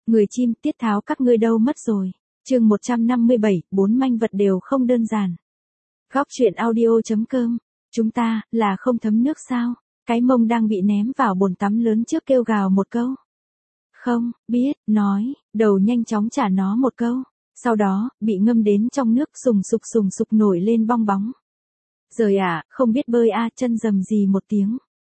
Người chim tiết tháo các ngươi đâu mất rồi. Chương 157, 4 manh vật đều không đơn giản. Góc truyện audio.com. Chúng ta, là không thấm nước sao? Cái mông đang bị ném vào bồn tắm lớn trước kêu gào một câu. Không, biết, nói, đầu nhanh chóng trả nó một câu. Sau đó, bị ngâm đến trong nước sùng sục nổi lên bong bóng. Rời không biết bơi chân rầm gì một tiếng.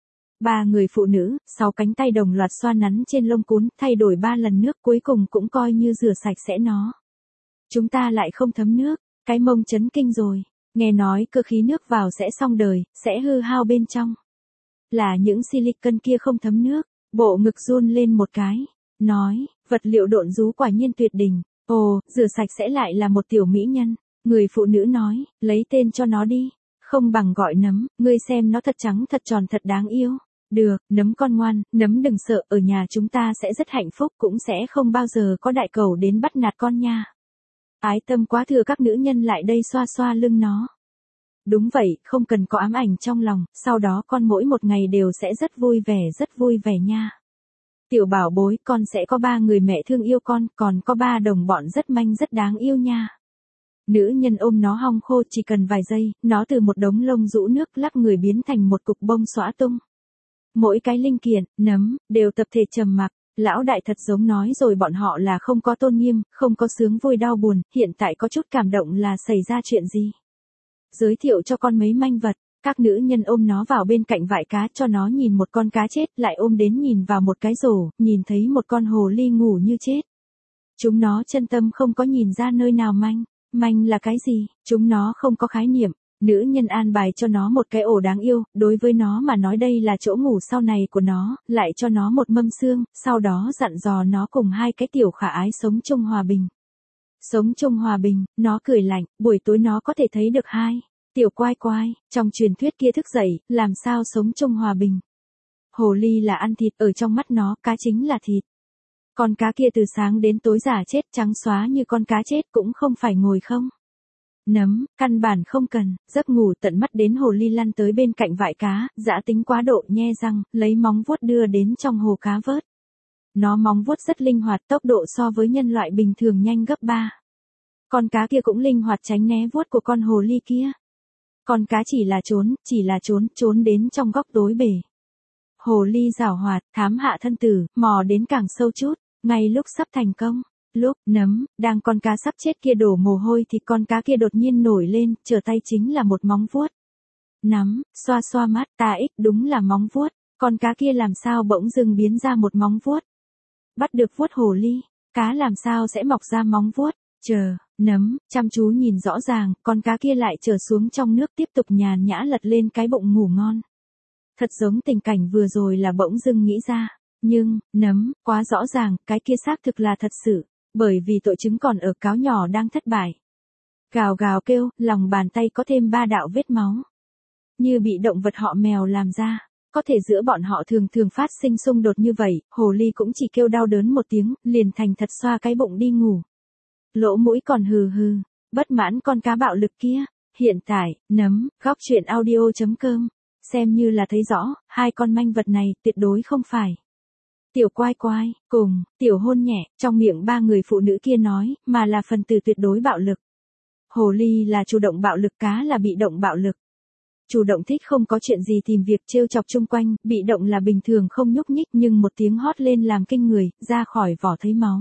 3 người phụ nữ, 6 cánh tay đồng loạt xoa nắn trên lông cún, thay đổi 3 lần nước cuối cùng cũng coi như rửa sạch sẽ nó. Chúng ta lại không thấm nước, cái mông chấn kinh rồi, nghe nói cơ khí nước vào sẽ xong đời, sẽ hư hao bên trong. Là những silicon kia không thấm nước, bộ ngực run lên một cái, nói, vật liệu độn rú quả nhiên tuyệt đỉnh, ồ, rửa sạch sẽ lại là một tiểu mỹ nhân. Người phụ nữ nói, lấy tên cho nó đi, không bằng gọi nấm, ngươi xem nó thật trắng thật tròn thật đáng yêu. Được, nấm con ngoan, nấm đừng sợ, ở nhà chúng ta sẽ rất hạnh phúc, cũng sẽ không bao giờ có đại cẩu đến bắt nạt con nha. Ái tâm quá thừa các nữ nhân lại đây xoa xoa lưng nó. Đúng vậy, không cần có ám ảnh trong lòng, sau đó con mỗi một ngày đều sẽ rất vui vẻ nha. Tiểu bảo bối, con sẽ có 3 người mẹ thương yêu con, còn có 3 đồng bọn rất manh rất đáng yêu nha. Nữ nhân ôm nó hong khô chỉ cần vài giây, nó từ một đống lông rũ nước lắc người biến thành một cục bông xõa tung. Mỗi cái linh kiện, nấm, đều tập thể trầm mặc. Lão đại thật giống nói rồi bọn họ là không có tôn nghiêm, không có sướng vui đau buồn, hiện tại có chút cảm động là xảy ra chuyện gì. Giới thiệu cho con mấy manh vật, các nữ nhân ôm nó vào bên cạnh vại cá cho nó nhìn một con cá chết, lại ôm đến nhìn vào một cái rổ, nhìn thấy một con hồ ly ngủ như chết. Chúng nó chân tâm không có nhìn ra nơi nào manh là cái gì, chúng nó không có khái niệm. Nữ nhân an bài cho nó một cái ổ đáng yêu, đối với nó mà nói đây là chỗ ngủ sau này của nó, lại cho nó một mâm xương, sau đó dặn dò nó cùng 2 cái tiểu khả ái sống chung hòa bình. Sống chung hòa bình, nó cười lạnh, buổi tối nó có thể thấy được 2 tiểu quai quai, trong truyền thuyết kia thức dậy, làm sao sống chung hòa bình. Hồ ly là ăn thịt, ở trong mắt nó, cá chính là thịt. Con cá kia từ sáng đến tối giả chết trắng xóa như con cá chết cũng không phải ngồi không. Nấm, căn bản không cần, giấc ngủ tận mắt đến hồ ly lăn tới bên cạnh vại cá, dã tính quá độ nhe răng, lấy móng vuốt đưa đến trong hồ cá vớt. Nó móng vuốt rất linh hoạt, tốc độ so với nhân loại bình thường nhanh gấp 3. Con cá kia cũng linh hoạt tránh né vuốt của con hồ ly kia. Con cá chỉ là trốn đến trong góc tối bể. Hồ ly giảo hoạt, thám hạ thân tử, mò đến càng sâu chút, ngay lúc sắp thành công. Lúc nấm, đang con cá sắp chết kia đổ mồ hôi thì con cá kia đột nhiên nổi lên, trở tay chính là một móng vuốt. Nắm, xoa mắt, đúng là móng vuốt, con cá kia làm sao bỗng dưng biến ra một móng vuốt. Bắt được vuốt hồ ly, cá làm sao sẽ mọc ra móng vuốt, nấm, chăm chú nhìn rõ ràng, con cá kia lại trở xuống trong nước tiếp tục nhàn nhã lật lên cái bụng ngủ ngon. Thật giống tình cảnh vừa rồi là bỗng dưng nghĩ ra, nhưng, nấm, quá rõ ràng, cái kia xác thực là thật sự. Bởi vì tội chứng còn ở cáo nhỏ đang thất bại. Gào gào kêu, lòng bàn tay có thêm 3 đạo vết máu. Như bị động vật họ mèo làm ra. Có thể giữa bọn họ thường phát sinh xung đột như vậy, hồ ly cũng chỉ kêu đau đớn một tiếng, liền thành thật xoa cái bụng đi ngủ. Lỗ mũi còn hừ, bất mãn con cá bạo lực kia. Hiện tại, nấm, góc truyện audio.com, xem như là thấy rõ, 2 con manh vật này tuyệt đối không phải. Tiểu quai quai, cùng, tiểu hôn nhẹ, trong miệng 3 người phụ nữ kia nói, mà là phần từ tuyệt đối bạo lực. Hồ ly là chủ động bạo lực, cá là bị động bạo lực. Chủ động thích không có chuyện gì tìm việc trêu chọc chung quanh, bị động là bình thường không nhúc nhích nhưng một tiếng hót lên làm kinh người, ra khỏi vỏ thấy máu.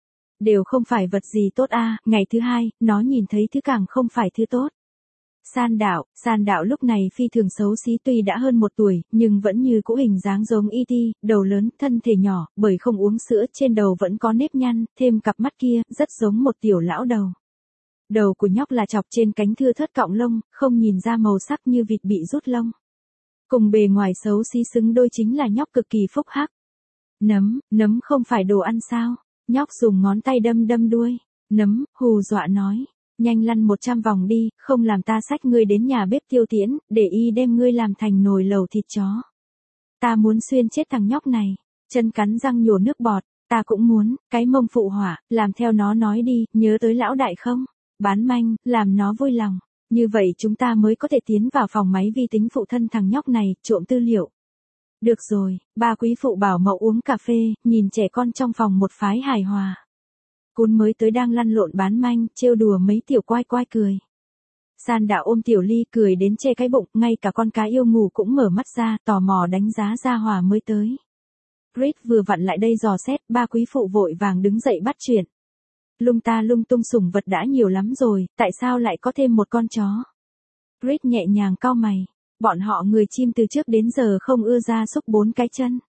Đều không phải vật gì tốt ngày thứ 2, nó nhìn thấy thứ càng không phải thứ tốt. San đạo lúc này phi thường xấu xí tuy đã hơn 1 tuổi, nhưng vẫn như cũ hình dáng giống E.T., đầu lớn, thân thể nhỏ, bởi không uống sữa trên đầu vẫn có nếp nhăn, thêm cặp mắt kia, rất giống một tiểu lão đầu. Đầu của nhóc là chọc trên cánh thưa thớt cọng lông, không nhìn ra màu sắc như vịt bị rút lông. Cùng bề ngoài xấu xí xứng đôi chính là nhóc cực kỳ phúc hắc. Nấm không phải đồ ăn sao? Nhóc dùng ngón tay đâm đuôi. Nấm, hù dọa nói. Nhanh lăn 100 vòng đi, không làm ta xách ngươi đến nhà bếp tiêu tiễn, để y đem ngươi làm thành nồi lẩu thịt chó. Ta muốn xuyên chết thằng nhóc này, chân cắn răng nhổ nước bọt, ta cũng muốn, cái mông phụ họa, làm theo nó nói đi, nhớ tới lão đại không? Bán manh, làm nó vui lòng, như vậy chúng ta mới có thể tiến vào phòng máy vi tính phụ thân thằng nhóc này, trộm tư liệu. Được rồi, ba quý phụ bảo mẫu uống cà phê, nhìn trẻ con trong phòng một phái hài hòa. Cún mới tới đang lăn lộn bán manh, trêu đùa mấy tiểu quai quai cười. San Đạo ôm Tiểu Ly cười đến che cái bụng, ngay cả con cá yêu ngủ cũng mở mắt ra, tò mò đánh giá Gia Hòa mới tới. Reed vừa vặn lại đây dò xét, ba quý phụ vội vàng đứng dậy bắt chuyện. Lung ta lung tung sủng vật đã nhiều lắm rồi, tại sao lại có thêm một con chó? Reed nhẹ nhàng cau mày. Bọn họ người chim từ trước đến giờ không ưa gia súc bốn cái chân.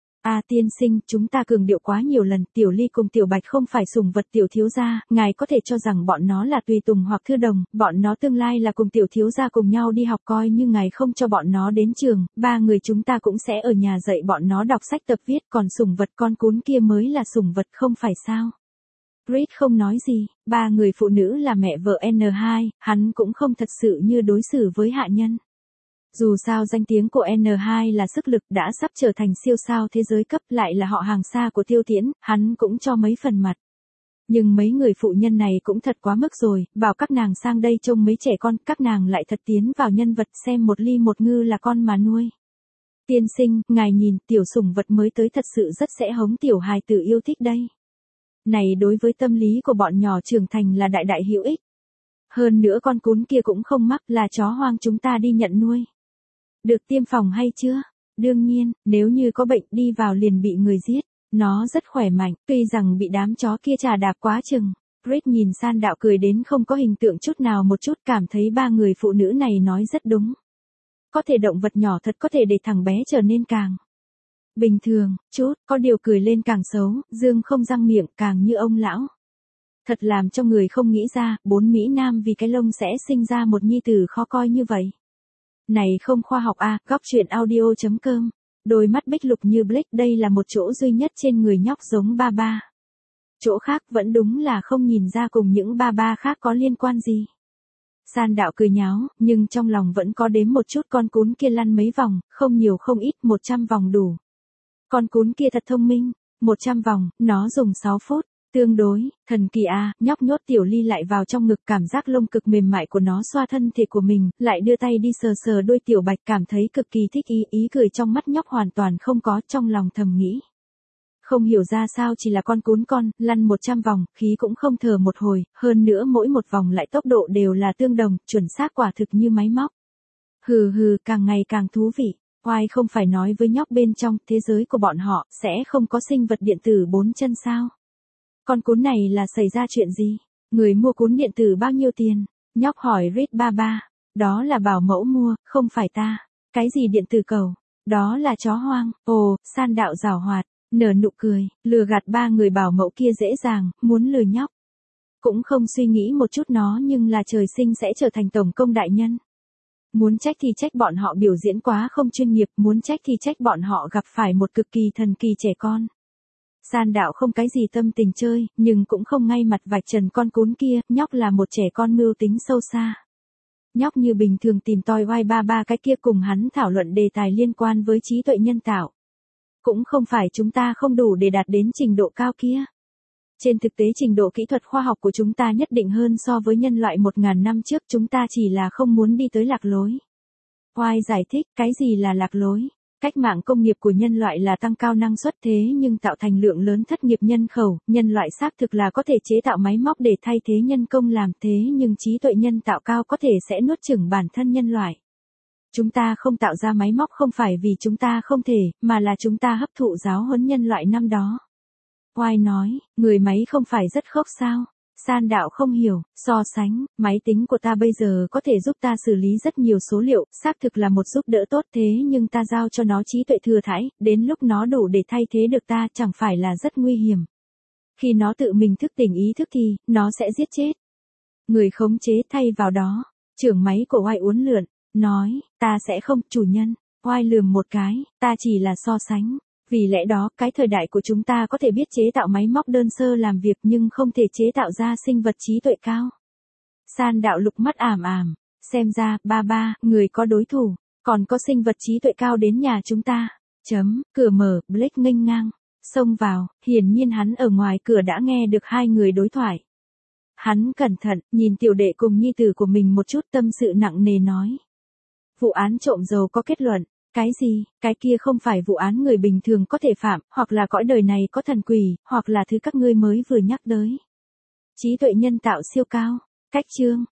À tiên sinh, chúng ta cường điệu quá nhiều lần, Tiểu Ly cùng Tiểu Bạch không phải sủng vật tiểu thiếu gia, ngài có thể cho rằng bọn nó là tùy tùng hoặc thư đồng, bọn nó tương lai là cùng tiểu thiếu gia cùng nhau đi học, coi như ngài không cho bọn nó đến trường, ba người chúng ta cũng sẽ ở nhà dạy bọn nó đọc sách tập viết, còn sủng vật con cún kia mới là sủng vật không phải sao? Reed không nói gì, ba người phụ nữ là mẹ vợ N2, hắn cũng không thật sự như đối xử với hạ nhân. Dù sao danh tiếng của N2 là sức lực đã sắp trở thành siêu sao thế giới cấp, lại là họ hàng xa của Tiêu Tiễn, hắn cũng cho mấy phần mặt. Nhưng mấy người phụ nhân này cũng thật quá mức rồi, bảo các nàng sang đây trông mấy trẻ con, các nàng lại thật tiến vào nhân vật, xem một ly một ngư là con mà nuôi. Tiên sinh, ngài nhìn, tiểu sủng vật mới tới thật sự rất sẽ hống tiểu hài tử yêu thích đây. Này đối với tâm lý của bọn nhỏ trưởng thành là đại đại hữu ích. Hơn nữa con cún kia cũng không mắc, là chó hoang chúng ta đi nhận nuôi. Được tiêm phòng hay chưa? Đương nhiên, nếu như có bệnh đi vào liền bị người giết. Nó rất khỏe mạnh, tuy rằng bị đám chó kia trà đạp quá chừng. Reed nhìn San Đạo cười đến không có hình tượng chút nào, một chút cảm thấy ba người phụ nữ này nói rất đúng. Có thể động vật nhỏ thật có thể để thằng bé trở nên càng bình thường, chút, có điều cười lên càng xấu, dương không răng miệng càng như ông lão. Thật làm cho người không nghĩ ra, bốn Mỹ Nam vì cái lông sẽ sinh ra một nhi tử khó coi như vậy. Này không khoa học à, góc chuyện audio.com. Đôi mắt bích lục như Blake, đây là một chỗ duy nhất trên người nhóc giống ba ba. Chỗ khác vẫn đúng là không nhìn ra cùng những ba ba khác có liên quan gì. San Đạo cười nháo, nhưng trong lòng vẫn có đếm một chút, con cún kia lăn mấy vòng, không nhiều không ít, 100 vòng đủ. Con cún kia thật thông minh, 100 vòng, nó dùng 6 phút. Tương đối, thần kỳ a, nhóc nhốt Tiểu Ly lại vào trong ngực, cảm giác lông cực mềm mại của nó xoa thân thể của mình, lại đưa tay đi sờ sờ đôi Tiểu Bạch, cảm thấy cực kỳ thích ý cười trong mắt nhóc hoàn toàn không có, trong lòng thầm nghĩ. Không hiểu ra sao chỉ là con cún con, lăn 100 vòng, khí cũng không thở một hồi, hơn nữa mỗi một vòng lại tốc độ đều là tương đồng, chuẩn xác quả thực như máy móc. Hừ hừ, càng ngày càng thú vị. Oai không phải nói với nhóc bên trong, thế giới của bọn họ, sẽ không có sinh vật điện tử 4 chân sao? Con cún này là xảy ra chuyện gì? Người mua cún điện tử bao nhiêu tiền? Nhóc hỏi Reed ba ba. Đó là bảo mẫu mua, không phải ta. Cái gì điện tử cầu? Đó là chó hoang. Ồ, San Đạo giảo hoạt, nở nụ cười, lừa gạt ba người bảo mẫu kia dễ dàng, muốn lừa nhóc. Cũng không suy nghĩ một chút nó nhưng là trời sinh sẽ trở thành tổng công đại nhân. Muốn trách thì trách bọn họ biểu diễn quá không chuyên nghiệp, muốn trách thì trách bọn họ gặp phải một cực kỳ thần kỳ trẻ con. San Đạo không cái gì tâm tình chơi, nhưng cũng không ngay mặt vạch trần con cún kia, nhóc là một trẻ con mưu tính sâu xa. Nhóc như bình thường tìm tòi oai ba ba cái kia cùng hắn thảo luận đề tài liên quan với trí tuệ nhân tạo. Cũng không phải chúng ta không đủ để đạt đến trình độ cao kia. Trên thực tế trình độ kỹ thuật khoa học của chúng ta nhất định hơn so với nhân loại 1000 năm trước, chúng ta chỉ là không muốn đi tới lạc lối. Oai giải thích, cái gì là lạc lối? Cách mạng công nghiệp của nhân loại là tăng cao năng suất, thế nhưng tạo thành lượng lớn thất nghiệp nhân khẩu, nhân loại xác thực là có thể chế tạo máy móc để thay thế nhân công làm, thế nhưng trí tuệ nhân tạo cao có thể sẽ nuốt chửng bản thân nhân loại. Chúng ta không tạo ra máy móc không phải vì chúng ta không thể, mà là chúng ta hấp thụ giáo huấn nhân loại năm đó. Oai nói, người máy không phải rất khốc sao? San Đạo không hiểu, so sánh, máy tính của ta bây giờ có thể giúp ta xử lý rất nhiều số liệu, xác thực là một giúp đỡ tốt, thế nhưng ta giao cho nó trí tuệ thừa thãi, đến lúc nó đủ để thay thế được ta chẳng phải là rất nguy hiểm. Khi nó tự mình thức tỉnh ý thức thì, nó sẽ giết chết. Người khống chế thay vào đó, trưởng máy của Oai uốn lượn, nói, ta sẽ không, chủ nhân. Oai lườm một cái, ta chỉ là so sánh. Vì lẽ đó, cái thời đại của chúng ta có thể biết chế tạo máy móc đơn sơ làm việc nhưng không thể chế tạo ra sinh vật trí tuệ cao. San Đạo lục mắt ảm ảm, xem ra, ba ba, người có đối thủ, còn có sinh vật trí tuệ cao đến nhà chúng ta. Cửa mở, Blake nghênh ngang, xông vào, hiển nhiên hắn ở ngoài cửa đã nghe được hai người đối thoại. Hắn cẩn thận, nhìn tiểu đệ cùng nhi tử của mình một chút, tâm sự nặng nề nói. Vụ án trộm dầu có kết luận. Cái gì, cái kia không phải vụ án người bình thường có thể phạm, hoặc là cõi đời này có thần quỷ, hoặc là thứ các ngươi mới vừa nhắc tới. Trí tuệ nhân tạo siêu cao. Cách chương.